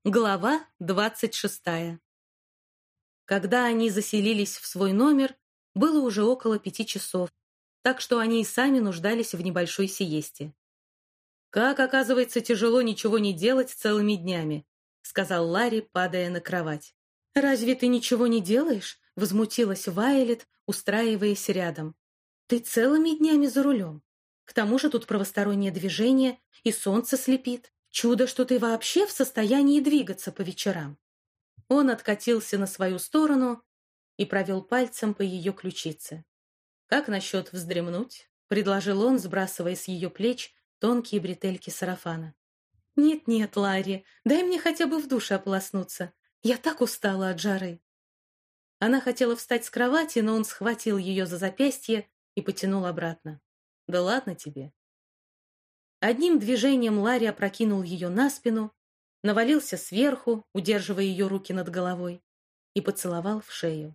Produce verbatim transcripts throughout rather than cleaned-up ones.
Глава двадцать шестая. Когда они заселились в свой номер, было уже около пяти часов, так что они и сами нуждались в небольшой сиесте. «Как, оказывается, тяжело ничего не делать целыми днями», — сказал Ларри, падая на кровать. «Разве ты ничего не делаешь?» — возмутилась Вайолет, устраиваясь рядом. «Ты целыми днями за рулем. К тому же тут правостороннее движение, и солнце слепит. Чудо, что ты вообще в состоянии двигаться по вечерам». Он откатился на свою сторону и провел пальцем по ее ключице. «Как насчет вздремнуть?» — предложил он, сбрасывая с ее плеч тонкие бретельки сарафана. «Нет-нет, Ларри, дай мне хотя бы в душе ополоснуться. Я так устала от жары». Она хотела встать с кровати, но он схватил ее за запястье и потянул обратно. «Да ладно тебе». Одним движением Ларри опрокинул ее на спину, навалился сверху, удерживая ее руки над головой, и поцеловал в шею.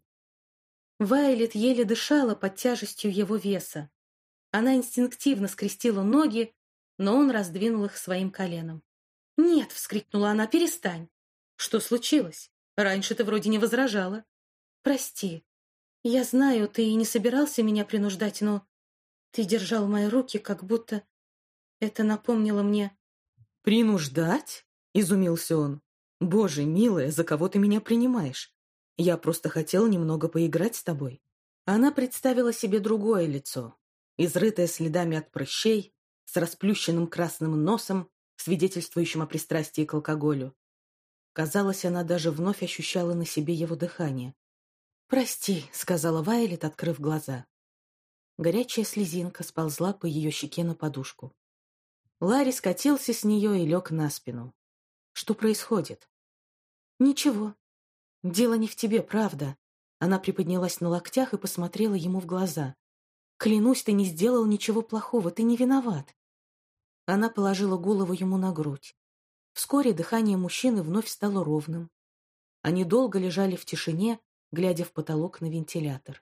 Вайолет еле дышала под тяжестью его веса. Она инстинктивно скрестила ноги, но он раздвинул их своим коленом. «Нет!» — вскрикнула она. «Перестань!» «Что случилось? Раньше ты вроде не возражала». «Прости. Я знаю, ты и не собирался меня принуждать, но ты держал мои руки, как будто это напомнило мне...» «Принуждать?» — изумился он. «Боже, милая, за кого ты меня принимаешь? Я просто хотел немного поиграть с тобой». Она представила себе другое лицо, изрытое следами от прыщей, с расплющенным красным носом, свидетельствующим о пристрастии к алкоголю. Казалось, она даже вновь ощущала на себе его дыхание. «Прости», — сказала Вайолет, открыв глаза. Горячая слезинка сползла по ее щеке на подушку. Ларри скатился с нее и лег на спину. «Что происходит?» «Ничего. Дело не в тебе, правда». Она приподнялась на локтях и посмотрела ему в глаза. «Клянусь, ты не сделал ничего плохого, ты не виноват». Она положила голову ему на грудь. Вскоре дыхание мужчины вновь стало ровным. Они долго лежали в тишине, глядя в потолок на вентилятор.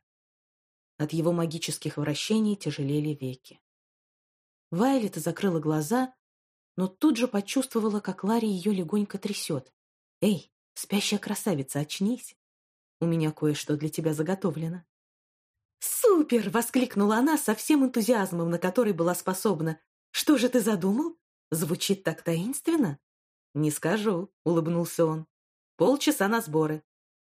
От его магических вращений тяжелели веки. Вайолет закрыла глаза, но тут же почувствовала, как Ларри ее легонько трясет. «Эй, спящая красавица, очнись! У меня кое-что для тебя заготовлено». «Супер!» — воскликнула она со всем энтузиазмом, на который была способна. «Что же ты задумал? Звучит так таинственно?» «Не скажу», — улыбнулся он. «Полчаса на сборы».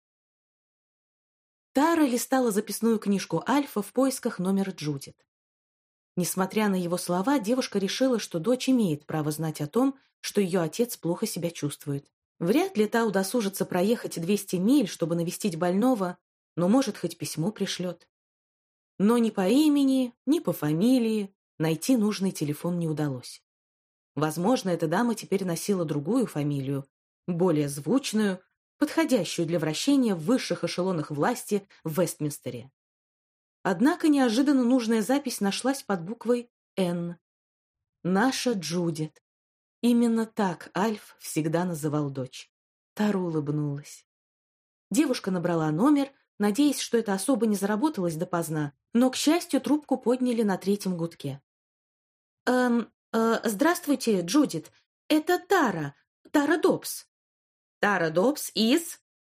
Тара листала записную книжку Альфа в поисках номера Джудит. Несмотря на его слова, девушка решила, что дочь имеет право знать о том, что ее отец плохо себя чувствует. Вряд ли та удосужится проехать двести миль, чтобы навестить больного, но, может, хоть письмо пришлет. Но ни по имени, ни по фамилии найти нужный телефон не удалось. Возможно, эта дама теперь носила другую фамилию, более звучную, подходящую для вращения в высших эшелонах власти в Вестминстере. Однако неожиданно нужная запись нашлась под буквой «Н». «Наша Джудит». Именно так Альф всегда называл дочь. Тара улыбнулась. Девушка набрала номер, надеясь, что это особо не заработалось допоздна, но, к счастью, трубку подняли на третьем гудке. «Эм, э, здравствуйте, Джудит. Это Тара, Тара Добс». «Тара Добс из...»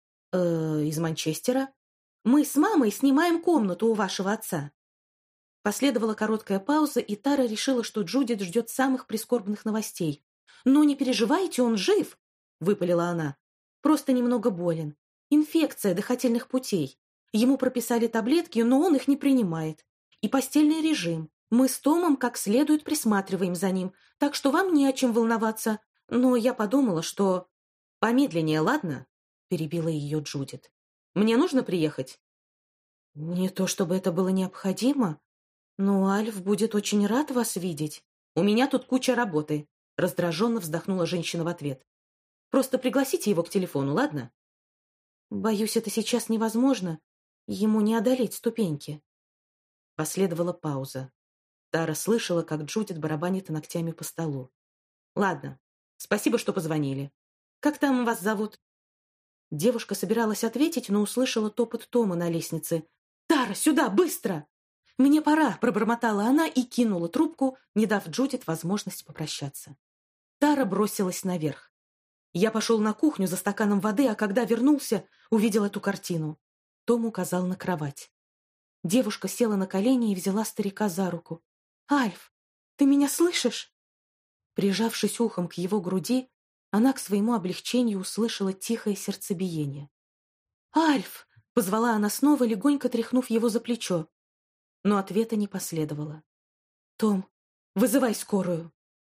«Э, из Манчестера. Мы с мамой снимаем комнату у вашего отца». Последовала короткая пауза, и Тара решила, что Джудит ждет самых прискорбных новостей. «Но не переживайте, он жив», — выпалила она. «Просто немного болен. Инфекция дыхательных путей. Ему прописали таблетки, но он их не принимает. И постельный режим. Мы с Томом как следует присматриваем за ним, так что вам не о чем волноваться. Но я подумала, что...» «Помедленнее, ладно?» — перебила ее Джудит. «Мне нужно приехать?» «Не то чтобы это было необходимо, но Альф будет очень рад вас видеть». «У меня тут куча работы», — раздраженно вздохнула женщина в ответ. «Просто пригласите его к телефону, ладно?» «Боюсь, это сейчас невозможно. Ему не одолеть ступеньки». Последовала пауза. Тара слышала, как Джудит барабанит ногтями по столу. «Ладно, спасибо, что позвонили. Как там вас зовут?» Девушка собиралась ответить, но услышала топот Тома на лестнице. «Тара, сюда, быстро!» «Мне пора», — пробормотала она и кинула трубку, не дав Джудит возможность попрощаться. Тара бросилась наверх. Я пошел на кухню за стаканом воды, а когда вернулся, увидел эту картину. Том указал на кровать. Девушка села на колени и взяла старика за руку. «Альф, ты меня слышишь?» Прижавшись ухом к его груди, она к своему облегчению услышала тихое сердцебиение. «Альф!» — позвала она снова, легонько тряхнув его за плечо. Но ответа не последовало. «Том, вызывай скорую!»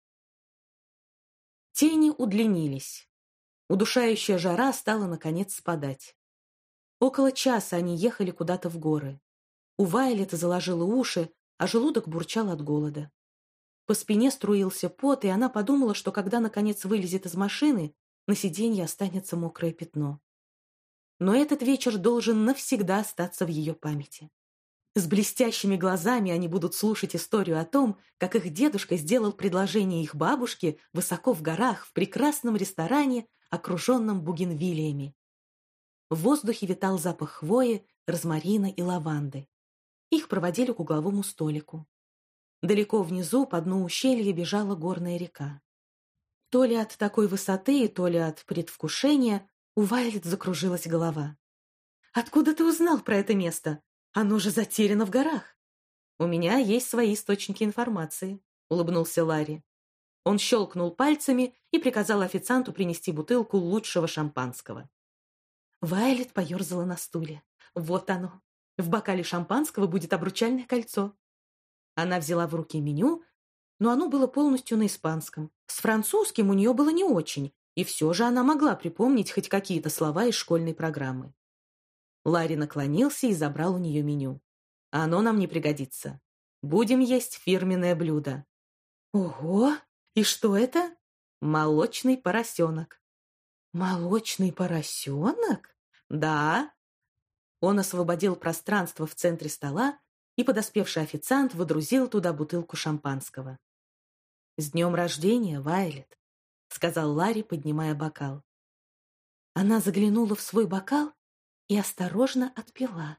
Тени удлинились. Удушающая жара стала, наконец, спадать. Около часа они ехали куда-то в горы. У Вайлета заложило уши, а желудок бурчал от голода. По спине струился пот, и она подумала, что когда, наконец, вылезет из машины, на сиденье останется мокрое пятно. Но этот вечер должен навсегда остаться в ее памяти. С блестящими глазами они будут слушать историю о том, как их дедушка сделал предложение их бабушке высоко в горах, в прекрасном ресторане, окруженном бугенвиллиями. В воздухе витал запах хвои, розмарина и лаванды. Их проводили к угловому столику. Далеко внизу, по дну ущелья, бежала горная река. То ли от такой высоты, то ли от предвкушения у Вайлет закружилась голова. «Откуда ты узнал про это место? Оно же затеряно в горах!» «У меня есть свои источники информации», — улыбнулся Ларри. Он щелкнул пальцами и приказал официанту принести бутылку лучшего шампанского. Вайлет поерзала на стуле. «Вот оно! В бокале шампанского будет обручальное кольцо». Она взяла в руки меню, но оно было полностью на испанском. С французским у нее было не очень, и все же она могла припомнить хоть какие-то слова из школьной программы. Ларри наклонился и забрал у нее меню. «Оно нам не пригодится. Будем есть фирменное блюдо». «Ого! И что это?» «Молочный поросенок». «Молочный поросенок?» «Да». Он освободил пространство в центре стола, и подоспевший официант водрузил туда бутылку шампанского. «С днем рождения, Вайлет», — сказал Ларри, поднимая бокал. Она заглянула в свой бокал и осторожно отпила.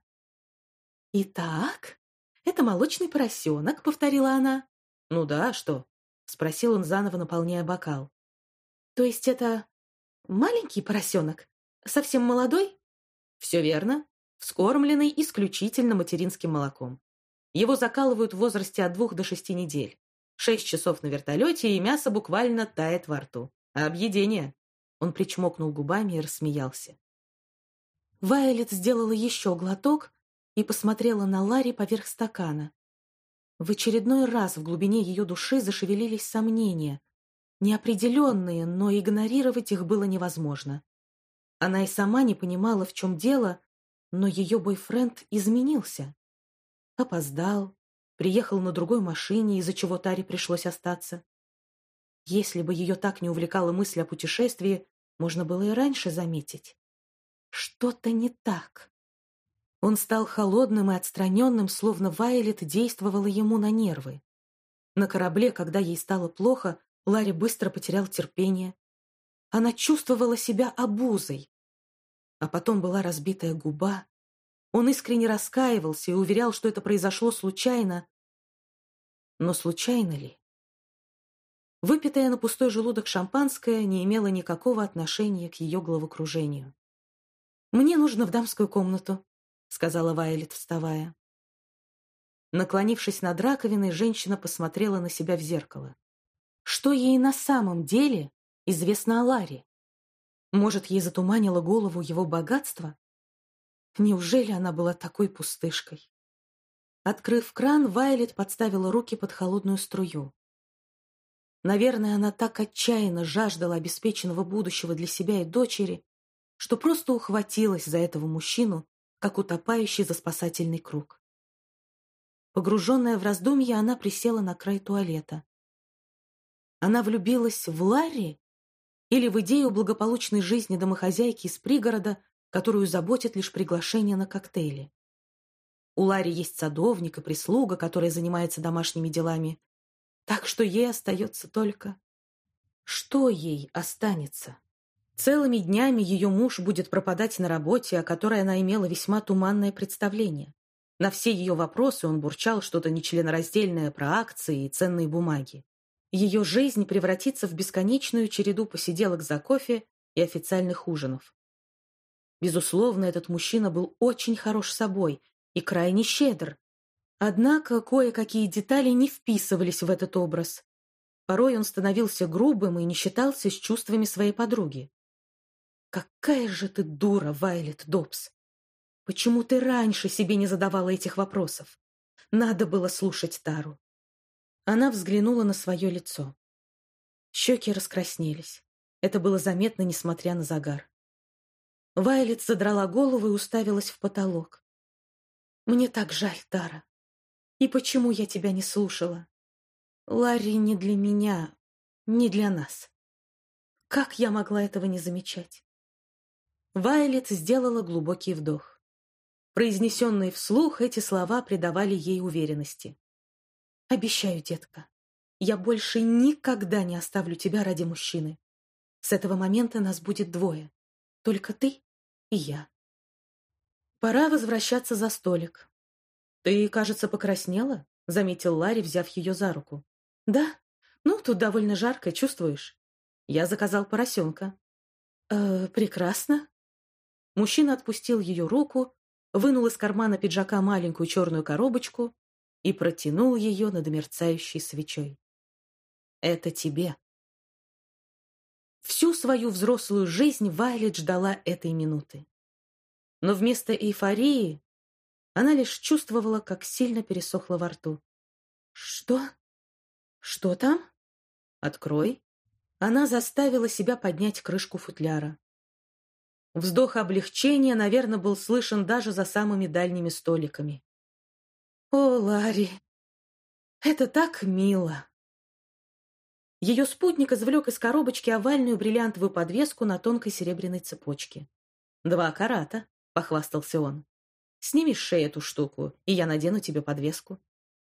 «Итак, это молочный поросенок», — повторила она. «Ну да, что?» — спросил он, заново наполняя бокал. «То есть это маленький поросенок? Совсем молодой?» «Все верно. Вскормленный исключительно материнским молоком. Его закалывают в возрасте от двух до шести недель. Шесть часов на вертолете, и мясо буквально тает во рту. А объедение?» Он причмокнул губами и рассмеялся. Вайолет сделала еще глоток и посмотрела на Ларри поверх стакана. В очередной раз в глубине ее души зашевелились сомнения. Неопределенные, но игнорировать их было невозможно. Она и сама не понимала, в чем дело, но ее бойфренд изменился. Опоздал, приехал на другой машине, из-за чего Таре пришлось остаться. Если бы ее так не увлекала мысль о путешествии, можно было и раньше заметить. Что-то не так. Он стал холодным и отстраненным, словно Вайолет действовала ему на нервы. На корабле, когда ей стало плохо, Ларри быстро потерял терпение. Она чувствовала себя обузой. А потом была разбитая губа. Он искренне раскаивался и уверял, что это произошло случайно. Но случайно ли? Выпитое на пустой желудок шампанское не имело никакого отношения к ее головокружению. «Мне нужно в дамскую комнату», — сказала Вайолет, вставая. Наклонившись над раковиной, женщина посмотрела на себя в зеркало. Что ей на самом деле известно о Ларри? Может, ей затуманило голову его богатство? Неужели она была такой пустышкой? Открыв кран, Вайолет подставила руки под холодную струю. Наверное, она так отчаянно жаждала обеспеченного будущего для себя и дочери, что просто ухватилась за этого мужчину, как утопающий за спасательный круг. Погруженная в раздумья, она присела на край туалета. Она влюбилась в Ларри или в идею благополучной жизни домохозяйки из пригорода, которую заботит лишь приглашение на коктейли? У Ларри есть садовник и прислуга, которая занимается домашними делами, так что ей остается только... Что ей останется? Целыми днями ее муж будет пропадать на работе, о которой она имела весьма туманное представление. На все ее вопросы он бурчал что-то нечленораздельное про акции и ценные бумаги. Ее жизнь превратится в бесконечную череду посиделок за кофе и официальных ужинов. Безусловно, этот мужчина был очень хорош собой и крайне щедр. Однако кое-какие детали не вписывались в этот образ. Порой он становился грубым и не считался с чувствами своей подруги. «Какая же ты дура, Вайлет Доббс! Почему ты раньше себе не задавала этих вопросов? Надо было слушать Тару». Она взглянула на свое лицо. Щеки раскраснелись. Это было заметно, несмотря на загар. Вайлет задрала голову и уставилась в потолок. «Мне так жаль, Тара. И почему я тебя не слушала? Ларри не для меня, не для нас. Как я могла этого не замечать?» Вайлет сделала глубокий вдох. Произнесенные вслух, эти слова придавали ей уверенности. «Обещаю, детка, я больше никогда не оставлю тебя ради мужчины. С этого момента нас будет двое. Только ты и я». Пора возвращаться за столик. «Ты, кажется, покраснела?» — заметил Ларри, взяв ее за руку. «Да? Ну, тут довольно жарко, чувствуешь? Я заказал поросенка». «Э, прекрасно». Мужчина отпустил ее руку, вынул из кармана пиджака маленькую черную коробочку и протянул ее над мерцающей свечой. «Это тебе». Всю свою взрослую жизнь Вайлет ждала этой минуты. Но вместо эйфории она лишь чувствовала, как сильно пересохло во рту. «Что? Что там?» «Открой». Она заставила себя поднять крышку футляра. Вздох облегчения, наверное, был слышен даже за самыми дальними столиками. «О, Ларри, это так мило!» Ее спутник извлек из коробочки овальную бриллиантовую подвеску на тонкой серебряной цепочке. «Два карата», — похвастался он. «Сними с шеи эту штуку, и я надену тебе подвеску».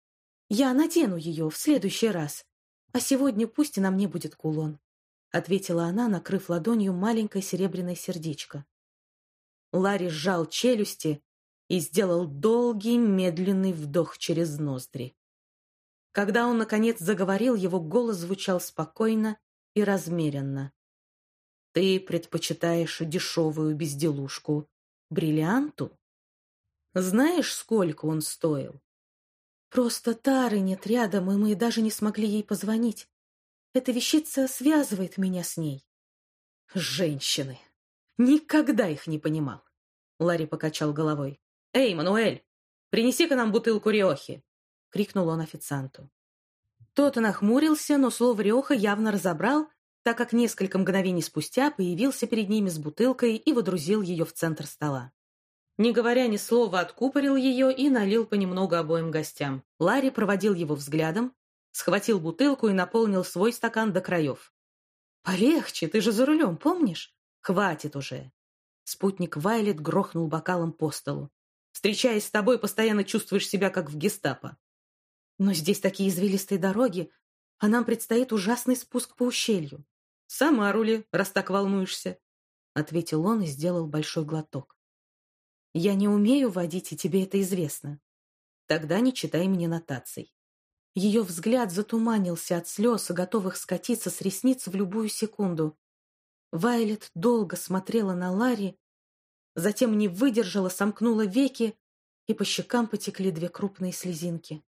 «Я надену ее в следующий раз, а сегодня пусть и на мне будет кулон», — ответила она, накрыв ладонью маленькое серебряное сердечко. Ларри сжал челюсти и сделал долгий медленный вдох через ноздри. Когда он, наконец, заговорил, его голос звучал спокойно и размеренно. «Ты предпочитаешь дешевую безделушку бриллианту? Знаешь, сколько он стоил?» «Просто Тары нет рядом, и мы даже не смогли ей позвонить. Эта вещица связывает меня с ней». «Женщины! Никогда их не понимал!» Ларри покачал головой. «Эй, Мануэль, принеси-ка нам бутылку риохи!» — крикнул он официанту. Тот нахмурился, но слово «риоха» явно разобрал, так как несколько мгновений спустя появился перед ними с бутылкой и водрузил ее в центр стола. Не говоря ни слова, откупорил ее и налил понемногу обоим гостям. Ларри проводил его взглядом, схватил бутылку и наполнил свой стакан до краев. «Полегче, ты же за рулем, помнишь? Хватит уже!» Спутник Вайлет грохнул бокалом по столу. «Встречаясь с тобой, постоянно чувствуешь себя как в гестапо». «Но здесь такие извилистые дороги, а нам предстоит ужасный спуск по ущелью». «Сама рули, раз так волнуешься», — ответил он и сделал большой глоток. «Я не умею водить, и тебе это известно. Тогда не читай мне нотаций». Ее взгляд затуманился от слез, готовых скатиться с ресниц в любую секунду. Вайлет долго смотрела на Ларри, затем не выдержала, сомкнула веки, и по щекам потекли две крупные слезинки.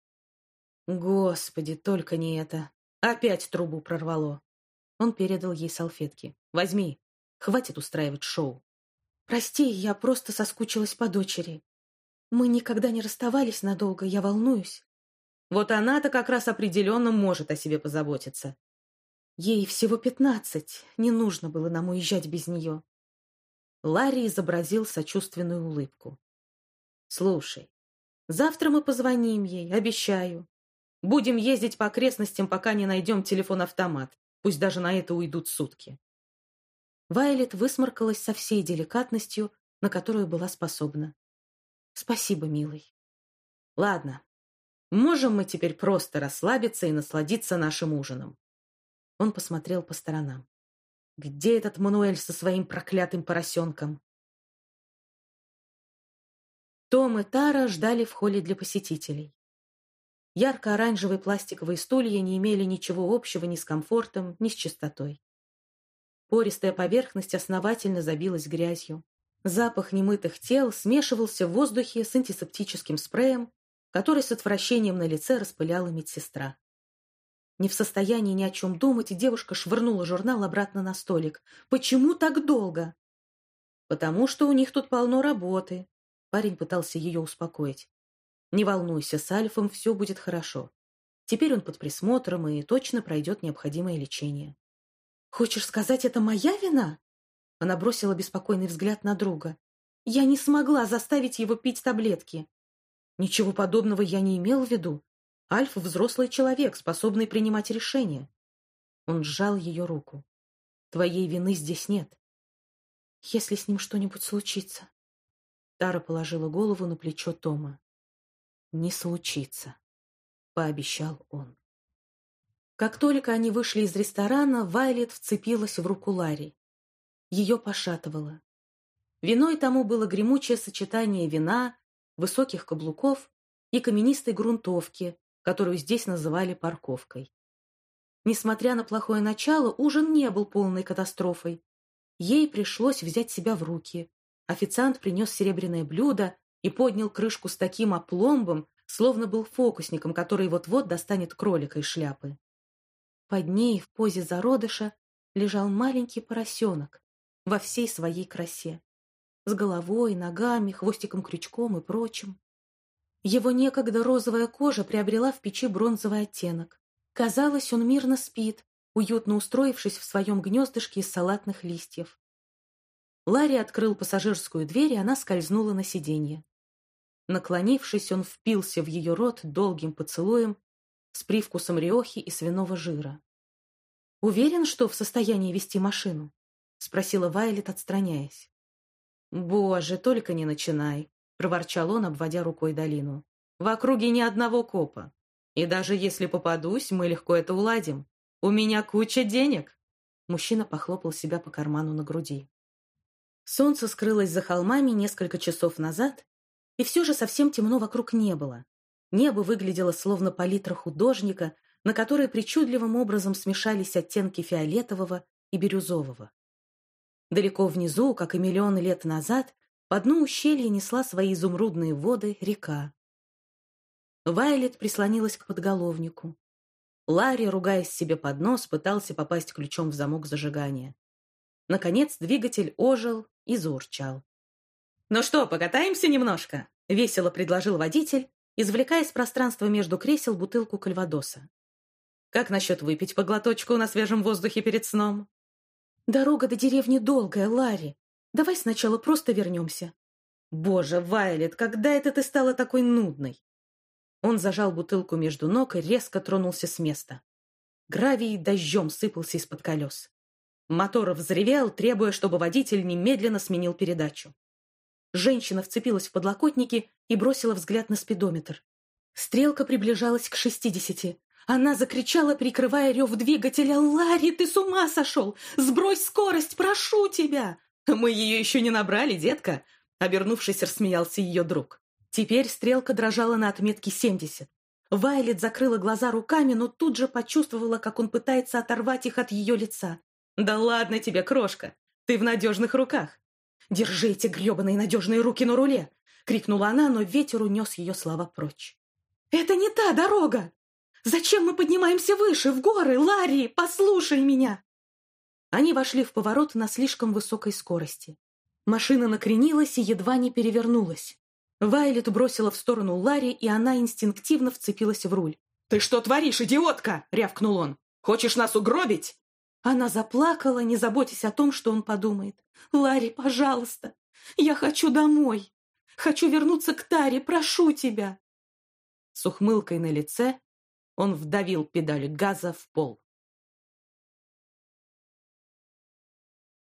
«Господи, только не это! Опять трубу прорвало!» Он передал ей салфетки. «Возьми, хватит устраивать шоу». «Прости, я просто соскучилась по дочери. Мы никогда не расставались надолго, я волнуюсь». «Вот она-то как раз определенно может о себе позаботиться». «Ей всего пятнадцать, не нужно было нам уезжать без нее». Ларри изобразил сочувственную улыбку. «Слушай, завтра мы позвоним ей, обещаю. Будем ездить по окрестностям, пока не найдем телефон-автомат. Пусть даже на это уйдут сутки». Вайлет высморкалась со всей деликатностью, на которую была способна. «Спасибо, милый». «Ладно, можем мы теперь просто расслабиться и насладиться нашим ужином». Он посмотрел по сторонам. «Где этот Мануэль со своим проклятым поросенком?» Том и Тара ждали в холле для посетителей. Ярко-оранжевые пластиковые стулья не имели ничего общего ни с комфортом, ни с чистотой. Пористая поверхность основательно забилась грязью. Запах немытых тел смешивался в воздухе с антисептическим спреем, который с отвращением на лице распыляла медсестра. Не в состоянии ни о чем думать, девушка швырнула журнал обратно на столик. «Почему так долго?» «Потому что у них тут полно работы», — парень пытался ее успокоить. «Не волнуйся, с Альфом все будет хорошо. Теперь он под присмотром и точно пройдет необходимое лечение». «Хочешь сказать, это моя вина?» Она бросила беспокойный взгляд на друга. «Я не смогла заставить его пить таблетки». «Ничего подобного я не имел в виду. Альф — взрослый человек, способный принимать решения». Он сжал ее руку. «Твоей вины здесь нет». «Если с ним что-нибудь случится...» Тара положила голову на плечо Тома. «Не случится», — пообещал он. Как только они вышли из ресторана, Вайлет вцепилась в руку Ларри. Ее пошатывало. Виной тому было гремучее сочетание вина, высоких каблуков и каменистой грунтовки, которую здесь называли парковкой. Несмотря на плохое начало, ужин не был полной катастрофой. Ей пришлось взять себя в руки. Официант принес серебряное блюдо и поднял крышку с таким опломбом, словно был фокусником, который вот-вот достанет кролика из шляпы. Под ней в позе зародыша лежал маленький поросенок во всей своей красе, с головой, ногами, хвостиком-крючком и прочим. Его некогда розовая кожа приобрела в печи бронзовый оттенок. Казалось, он мирно спит, уютно устроившись в своем гнездышке из салатных листьев. Ларри открыл пассажирскую дверь, и она скользнула на сиденье. Наклонившись, он впился в ее рот долгим поцелуем с привкусом риохи и свиного жира. «Уверен, что в состоянии вести машину?» — спросила Вайлет, отстраняясь. «Боже, только не начинай!» — проворчал он, обводя рукой долину. «В округе ни одного копа. И даже если попадусь, мы легко это уладим. У меня куча денег!» Мужчина похлопал себя по карману на груди. Солнце скрылось за холмами несколько часов назад, и все же совсем темно вокруг не было. Небо выглядело словно палитра художника, на которой причудливым образом смешались оттенки фиолетового и бирюзового. Далеко внизу, как и миллионы лет назад, по дну ущелья несла свои изумрудные воды река. Вайлет прислонилась к подголовнику. Ларри, ругаясь себе под нос, пытался попасть ключом в замок зажигания. Наконец двигатель ожил и заурчал. «Ну что, покатаемся немножко?» — весело предложил водитель, извлекая из пространства между кресел бутылку кальвадоса. «Как насчет выпить по глоточку на свежем воздухе перед сном?» «Дорога до деревни долгая, Ларри. Давай сначала просто вернемся». «Боже, Вайлет, когда это ты стала такой нудной?» Он зажал бутылку между ног и резко тронулся с места. Гравий дождем сыпался из-под колес. Мотор взревел, требуя, чтобы водитель немедленно сменил передачу. Женщина вцепилась в подлокотники и бросила взгляд на спидометр. Стрелка приближалась к шестидесяти. Она закричала, прикрывая рев двигателя: «Ларри, ты с ума сошел! Сбрось скорость, прошу тебя!» «Мы ее еще не набрали, детка!» Обернувшись, рассмеялся ее друг. Теперь стрелка дрожала на отметке семьдесят. Вайлет закрыла глаза руками, но тут же почувствовала, как он пытается оторвать их от ее лица. «Да ладно тебе, крошка! Ты в надежных руках!» «Держи эти гребаные надежные руки на руле!» — крикнула она, но ветер унес ее слова прочь. «Это не та дорога! Зачем мы поднимаемся выше, в горы? Ларри, послушай меня!» Они вошли в поворот на слишком высокой скорости. Машина накренилась и едва не перевернулась. Вайлет бросила в сторону Ларри, и она инстинктивно вцепилась в руль. «Ты что творишь, идиотка?» — рявкнул он. «Хочешь нас угробить?» Она заплакала, не заботясь о том, что он подумает. «Ларри, пожалуйста, я хочу домой. Хочу вернуться к Таре, прошу тебя». С ухмылкой на лице он вдавил педаль газа в пол.